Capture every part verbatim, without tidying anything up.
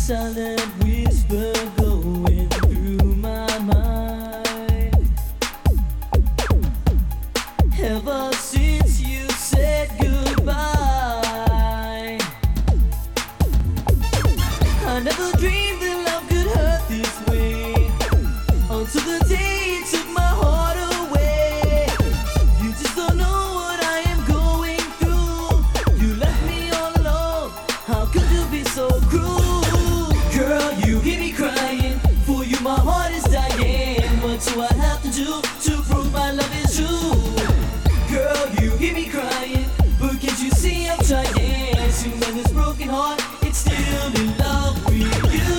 silent whisper going through my mind. Ever since you said goodbye, I never dreamed that love could hurt this way, until the day you took my heart away. You just don't know what I am going through. You left me all alone, how could you be so cruel? Girl, you hear me crying, for you my heart is dying. What do I have to do to prove my love is true? Girl, you hear me crying, but can't you see I'm trying to mend this broken heart? It's still in love with you.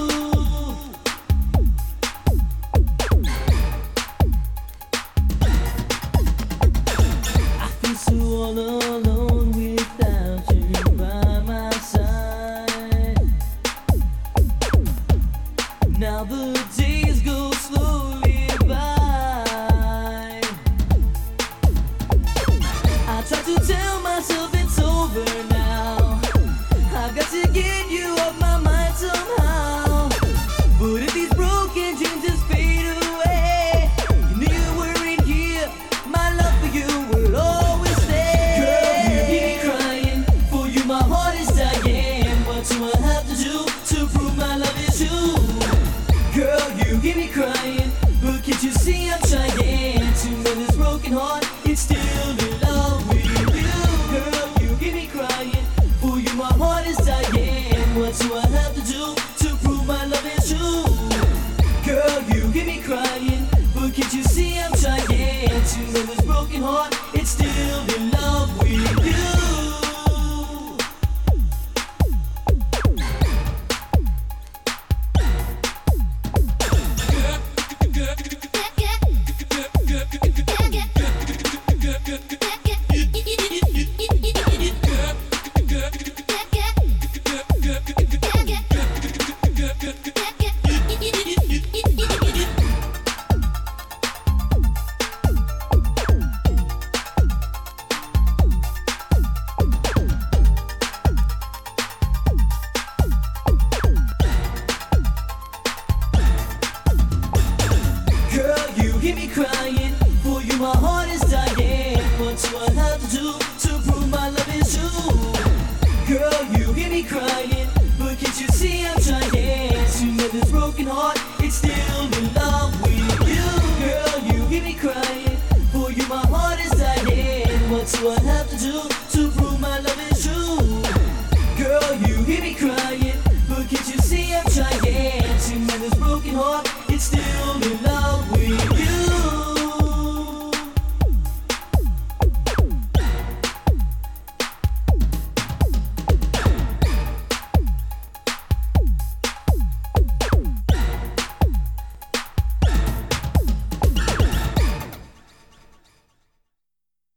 I feel so all alone without you by my side. Now the days go slowly by. I try to tell myself it's over now. I've got to get you off my mind somehow. But if these broken dreams just fade away, you knew you were in here, my love for you will always stay. Girl, you hear me crying, for you my heart is dying. What do I have to do to prove my love is true? Girl, you hear me crying, but can't you see I'm trying to mend this broken heart? It's still in love with you. Girl, you hear me crying, for you my heart is dying. What do I have to do to prove my love is true? Girl, you hear me crying, but can't you see I'm trying to mend this broken heart? It's still in love with you. Hear me crying, for you my heart is dying. What do I have to do to prove my love is true? Girl, you hear me crying, but can't you see I'm trying to mend this broken heart? It's still in love with you. Girl, you hear me crying, for you my heart is dying. What do I have to do